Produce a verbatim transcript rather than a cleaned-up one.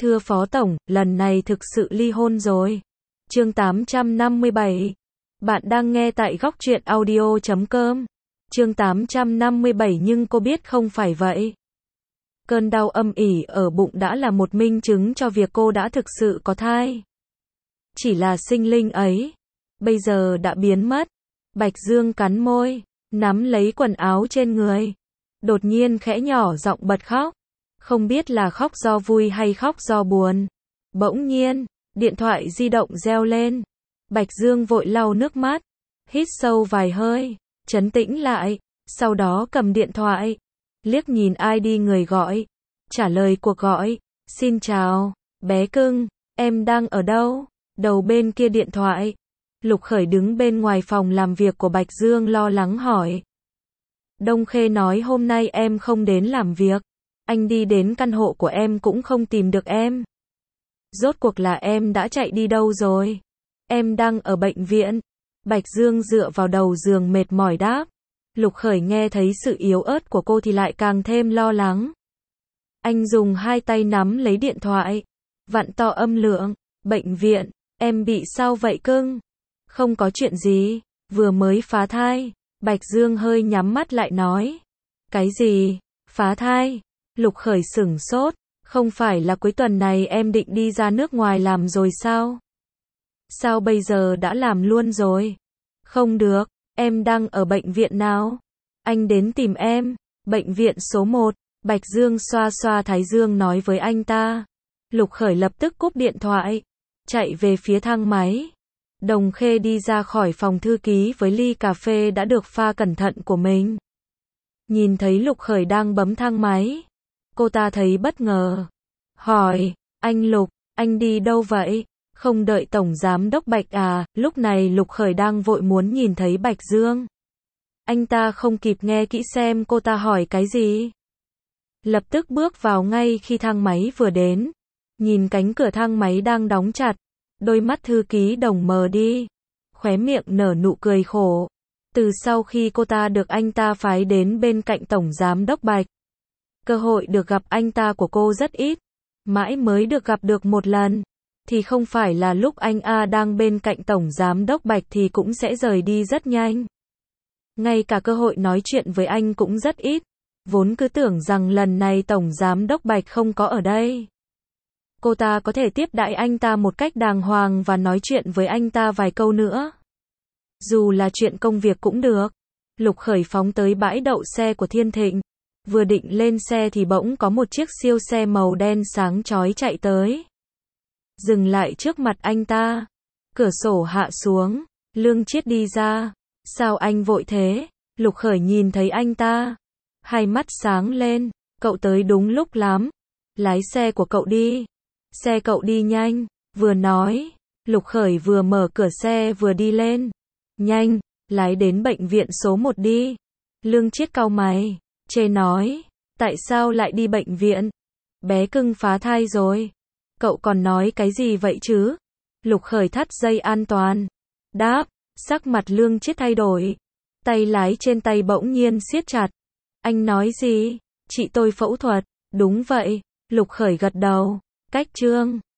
Thưa Phó Tổng, lần này thực sự ly hôn rồi. Chương tám trăm năm mươi bảy. Bạn đang nghe tại góc truyện audio chấm com. Chương tám trăm năm mươi bảy nhưng cô biết không phải vậy. Cơn đau âm ỉ ở bụng đã là một minh chứng cho việc cô đã thực sự có thai. Chỉ là sinh linh ấy, bây giờ đã biến mất. Bạch Dương cắn môi, nắm lấy quần áo trên người. Đột nhiên khẽ nhỏ giọng bật khóc. Không biết là khóc do vui hay khóc do buồn. Bỗng nhiên, điện thoại di động reo lên. Bạch Dương vội lau nước mắt, hít sâu vài hơi, trấn tĩnh lại, sau đó cầm điện thoại, liếc nhìn i đê người gọi, trả lời cuộc gọi. Xin chào, bé cưng, em đang ở đâu? Đầu bên kia điện thoại, Lục Khởi đứng bên ngoài phòng làm việc của Bạch Dương lo lắng hỏi. Đông Khê nói hôm nay em không đến làm việc. Anh đi đến căn hộ của em cũng không tìm được em. Rốt cuộc là em đã chạy đi đâu rồi? Em đang ở bệnh viện. Bạch Dương dựa vào đầu giường mệt mỏi đáp. Lục Khởi nghe thấy sự yếu ớt của cô thì lại càng thêm lo lắng. Anh dùng hai tay nắm lấy điện thoại, vặn to âm lượng. Bệnh viện, em bị sao vậy cưng? Không có chuyện gì, vừa mới phá thai. Bạch Dương hơi nhắm mắt lại nói. Cái gì? Phá thai? Lục Khởi sửng sốt, không phải là cuối tuần này em định đi ra nước ngoài làm rồi sao? Sao bây giờ đã làm luôn rồi? Không được, em đang ở bệnh viện nào? Anh đến tìm em, bệnh viện số một. Bạch Dương xoa xoa thái dương nói với anh ta. Lục Khởi lập tức cúp điện thoại, chạy về phía thang máy. Đồng Khê đi ra khỏi phòng thư ký với ly cà phê đã được pha cẩn thận của mình. Nhìn thấy Lục Khởi đang bấm thang máy, cô ta thấy bất ngờ. Hỏi, anh Lục, anh đi đâu vậy? Không đợi Tổng Giám Đốc Bạch à? Lúc này Lục Khởi đang vội muốn nhìn thấy Bạch Dương. Anh ta không kịp nghe kỹ xem cô ta hỏi cái gì. Lập tức bước vào ngay khi thang máy vừa đến. Nhìn cánh cửa thang máy đang đóng chặt. Đôi mắt thư ký Đồng mờ đi. Khóe miệng nở nụ cười khổ. Từ sau khi cô ta được anh ta phái đến bên cạnh Tổng Giám Đốc Bạch, cơ hội được gặp anh ta của cô rất ít. Mãi mới được gặp được một lần. Thì không phải là lúc anh A đang bên cạnh Tổng Giám Đốc Bạch thì cũng sẽ rời đi rất nhanh. Ngay cả cơ hội nói chuyện với anh cũng rất ít. Vốn cứ tưởng rằng lần này Tổng Giám Đốc Bạch không có ở đây, cô ta có thể tiếp đãi anh ta một cách đàng hoàng và nói chuyện với anh ta vài câu nữa. Dù là chuyện công việc cũng được. Lục Khởi phóng tới bãi đậu xe của Thiên Thịnh. Vừa định lên xe thì bỗng có một chiếc siêu xe màu đen sáng chói chạy tới. Dừng lại trước mặt anh ta. Cửa sổ hạ xuống. Lương Chiết đi ra. Sao anh vội thế? Lục Khởi nhìn thấy anh ta. Hai mắt sáng lên. Cậu tới đúng lúc lắm. Lái xe của cậu đi. Xe cậu đi nhanh. Vừa nói, Lục Khởi vừa mở cửa xe vừa đi lên. Nhanh, lái đến bệnh viện số một đi. Lương Chiết cau mày, chê nói. Tại sao lại đi bệnh viện? Bé cưng phá thai rồi. Cậu còn nói cái gì vậy chứ? Lục Khởi thắt dây an toàn. Đáp, sắc mặt Lương Chiết thay đổi. Tay lái trên tay bỗng nhiên siết chặt. Anh nói gì? Chị tôi phẫu thuật. Đúng vậy. Lục Khởi gật đầu. Cách chương